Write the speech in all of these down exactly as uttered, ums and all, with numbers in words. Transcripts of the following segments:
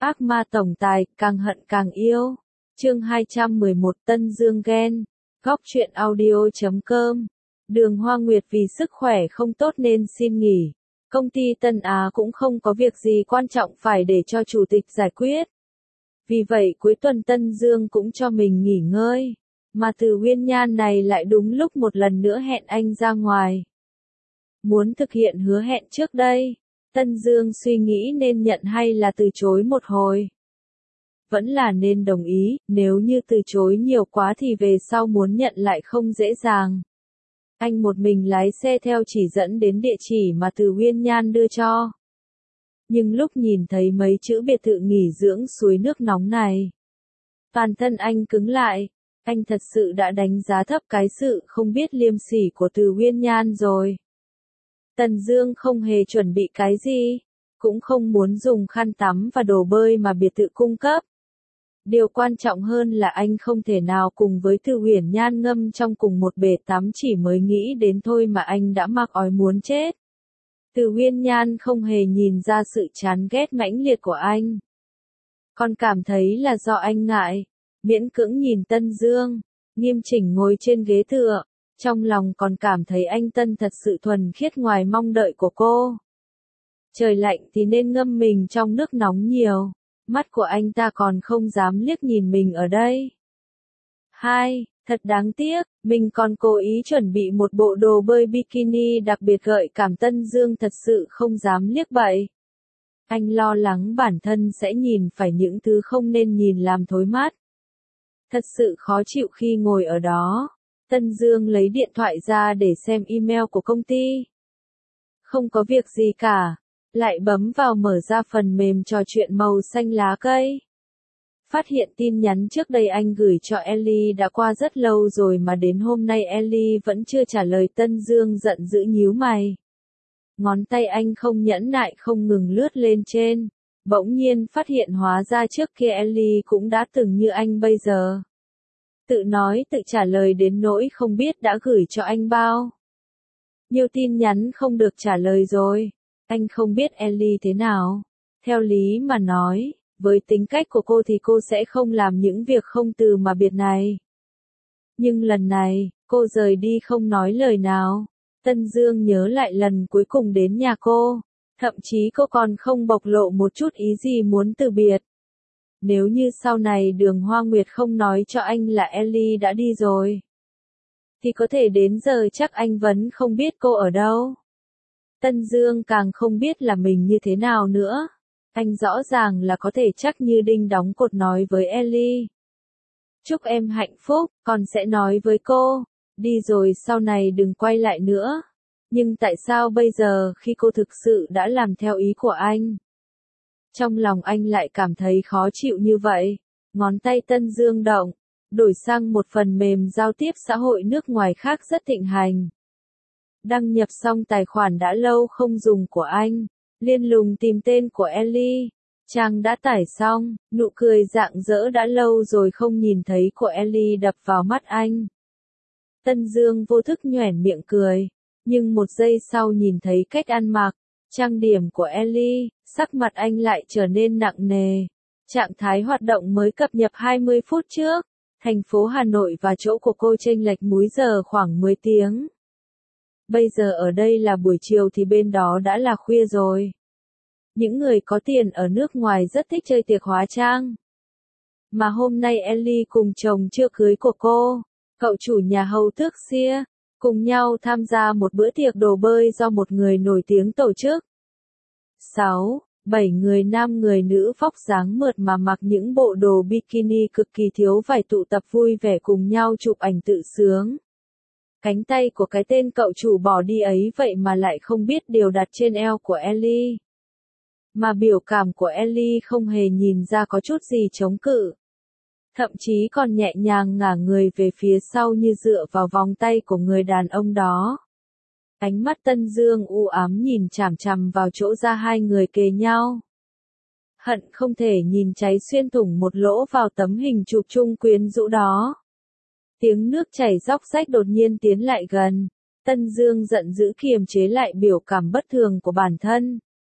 Ác ma tổng tài, càng hận càng yêu. Chương hai trăm mười một Tân Dương ghen. Góc truyện audio chấm com. Đường Hoa Nguyệt vì sức khỏe không tốt nên xin nghỉ. Công ty Tân Á cũng không có việc gì quan trọng phải để cho chủ tịch giải quyết. Vì vậy cuối tuần Tân Dương cũng cho mình nghỉ ngơi. Mà Từ Uyên Nhan này lại đúng lúc một lần nữa hẹn anh ra ngoài. Muốn thực hiện hứa hẹn trước đây. Tân Dương suy nghĩ nên nhận hay là từ chối một hồi. Vẫn là nên đồng ý, nếu như từ chối nhiều quá thì về sau muốn nhận lại không dễ dàng. Anh một mình lái xe theo chỉ dẫn đến địa chỉ mà Từ Uyên Nhan đưa cho. Nhưng lúc nhìn thấy mấy chữ biệt thự nghỉ dưỡng suối nước nóng này, toàn thân anh cứng lại. Anh thật sự đã đánh giá thấp cái sự không biết liêm sỉ của Từ Uyên Nhan rồi. Tần Dương không hề chuẩn bị cái gì, cũng không muốn dùng khăn tắm và đồ bơi mà biệt thự cung cấp. Điều quan trọng hơn là anh không thể nào cùng với Từ Uyển Nhan ngâm trong cùng một bể tắm, chỉ mới nghĩ đến thôi mà anh đã mắc ói muốn chết. Từ Uyên Nhan không hề nhìn ra sự chán ghét mãnh liệt của anh. Còn cảm thấy là do anh ngại, miễn cưỡng nhìn Tân Dương, nghiêm chỉnh ngồi trên ghế tựa. Trong lòng còn cảm thấy anh Tân thật sự thuần khiết ngoài mong đợi của cô. Trời lạnh thì nên ngâm mình trong nước nóng nhiều. Mắt của anh ta còn không dám liếc nhìn mình ở đây. Hai, thật đáng tiếc, mình còn cố ý chuẩn bị một bộ đồ bơi bikini đặc biệt gợi cảm. Tân Dương thật sự không dám liếc bậy. Anh lo lắng bản thân sẽ nhìn phải những thứ không nên nhìn làm thối mắt. Thật sự khó chịu khi ngồi ở đó. Tân Dương lấy điện thoại ra để xem email của công ty. Không có việc gì cả. Lại bấm vào mở ra phần mềm trò chuyện màu xanh lá cây. Phát hiện tin nhắn trước đây anh gửi cho Ellie đã qua rất lâu rồi mà đến hôm nay Ellie vẫn chưa trả lời. Tân Dương giận dữ nhíu mày. Ngón tay anh không nhẫn nại không ngừng lướt lên trên. Bỗng nhiên phát hiện hóa ra trước kia Ellie cũng đã từng như anh bây giờ. Tự nói tự trả lời đến nỗi không biết đã gửi cho anh bao nhiều tin nhắn không được trả lời rồi. Anh không biết Ellie thế nào. Theo lý mà nói, với tính cách của cô thì cô sẽ không làm những việc không từ mà biệt này. Nhưng lần này, cô rời đi không nói lời nào. Tân Dương nhớ lại lần cuối cùng đến nhà cô. Thậm chí cô còn không bộc lộ một chút ý gì muốn từ biệt. Nếu như sau này Đường Hoa Nguyệt không nói cho anh là Ellie đã đi rồi, thì có thể đến giờ chắc anh vẫn không biết cô ở đâu. Tân Dương càng không biết là mình như thế nào nữa. Anh rõ ràng là có thể chắc như đinh đóng cột nói với Ellie. Chúc em hạnh phúc, con sẽ nói với cô. Đi rồi sau này đừng quay lại nữa. Nhưng tại sao bây giờ khi cô thực sự đã làm theo ý của anh? Trong lòng anh lại cảm thấy khó chịu như vậy. Ngón tay Tân Dương động, đổi sang một phần mềm giao tiếp xã hội nước ngoài khác rất thịnh hành. Đăng nhập xong tài khoản đã lâu không dùng của anh, liên lùng tìm tên của Ellie. Trang đã tải xong, nụ cười rạng rỡ đã lâu rồi không nhìn thấy của Ellie đập vào mắt anh. Tân Dương vô thức nhoẻn miệng cười, nhưng một giây sau nhìn thấy cách ăn mặc, trang điểm của Ellie, sắc mặt anh lại trở nên nặng nề. Trạng thái hoạt động mới cập nhật hai mươi phút trước. Thành phố Hà Nội và chỗ của cô chênh lệch múi giờ khoảng mười tiếng. Bây giờ ở đây là buổi chiều thì bên đó đã là khuya rồi. Những người có tiền ở nước ngoài rất thích chơi tiệc hóa trang. Mà hôm nay Ellie cùng chồng chưa cưới của cô, cậu chủ nhà hầu tước Xia, cùng nhau tham gia một bữa tiệc đồ bơi do một người nổi tiếng tổ chức. sáu, bảy người nam người nữ vóc dáng mượt mà mặc những bộ đồ bikini cực kỳ thiếu vải tụ tập vui vẻ cùng nhau chụp ảnh tự sướng. Cánh tay của cái tên cậu chủ bỏ đi ấy vậy mà lại không biết điều đặt trên eo của Ellie. Mà biểu cảm của Ellie không hề nhìn ra có chút gì chống cự. Thậm chí còn nhẹ nhàng ngả người về phía sau như dựa vào vòng tay của người đàn ông đó. Ánh mắt Tân Dương u ám nhìn chằm chằm vào chỗ ra hai người kề nhau. Hận không thể nhìn cháy xuyên thủng một lỗ vào tấm hình chụp chung quyến rũ đó. Tiếng nước chảy róc rách đột nhiên tiến lại gần. Tân Dương giận dữ kiềm chế lại biểu cảm bất thường của bản thân.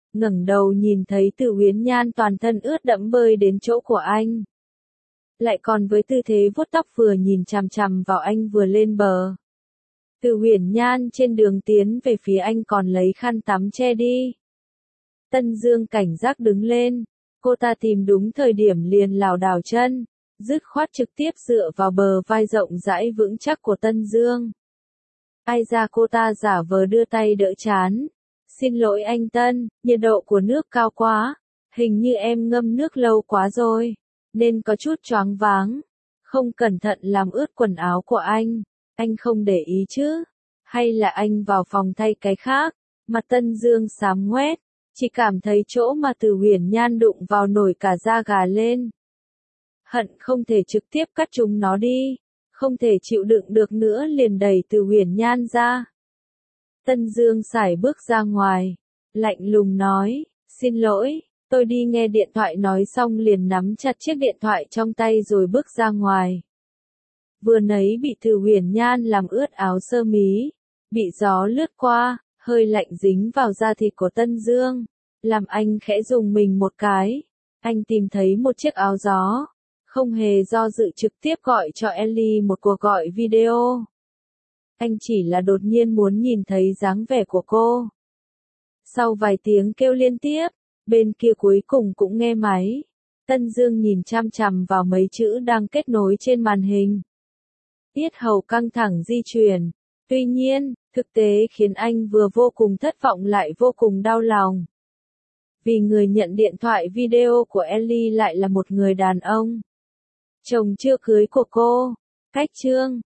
ngẩng đầu nhìn thấy Từ Huyền Nhan toàn thân ướt đẫm bơi đến chỗ của anh. Lại còn với tư thế vuốt tóc vừa nhìn chằm chằm vào anh vừa lên bờ. Từ Huyền Nhan trên đường tiến về phía anh còn lấy khăn tắm che đi. Tân Dương cảnh giác đứng lên, cô ta tìm đúng thời điểm liền lảo đảo chân, dứt khoát trực tiếp dựa vào bờ vai rộng rãi vững chắc của Tân Dương. Ai ra cô ta giả vờ đưa tay đỡ chán. Xin lỗi anh Tân, nhiệt độ của nước cao quá, hình như em ngâm nước lâu quá rồi, nên có chút choáng váng. Không cẩn thận làm ướt quần áo của anh, anh không để ý chứ? Hay là anh vào phòng thay cái khác? Mặt Tân Dương xám ngoét, chỉ cảm thấy chỗ mà Từ Huyền Nhan đụng vào nổi cả da gà lên. Hận không thể trực tiếp cắt chúng nó đi, không thể chịu đựng được nữa liền đẩy Từ Huyền Nhan ra. Tân Dương sải bước ra ngoài, lạnh lùng nói, xin lỗi, tôi đi nghe điện thoại nói xong liền nắm chặt chiếc điện thoại trong tay rồi bước ra ngoài. Vừa nấy bị Từ Huyền Nhan làm ướt áo sơ mí, bị gió lướt qua, hơi lạnh dính vào da thịt của Tân Dương, làm anh khẽ rùng mình một cái. Anh tìm thấy một chiếc áo gió, không hề do dự trực tiếp gọi cho Ellie một cuộc gọi video. Anh chỉ là đột nhiên muốn nhìn thấy dáng vẻ của cô. Sau vài tiếng kêu liên tiếp, bên kia cuối cùng cũng nghe máy. Tân Dương nhìn chăm chằm vào mấy chữ đang kết nối trên màn hình. Yết hầu căng thẳng di chuyển. Tuy nhiên, thực tế khiến anh vừa vô cùng thất vọng lại vô cùng đau lòng. Vì người nhận điện thoại video của Ellie lại là một người đàn ông. Chồng chưa cưới của cô. Cách chương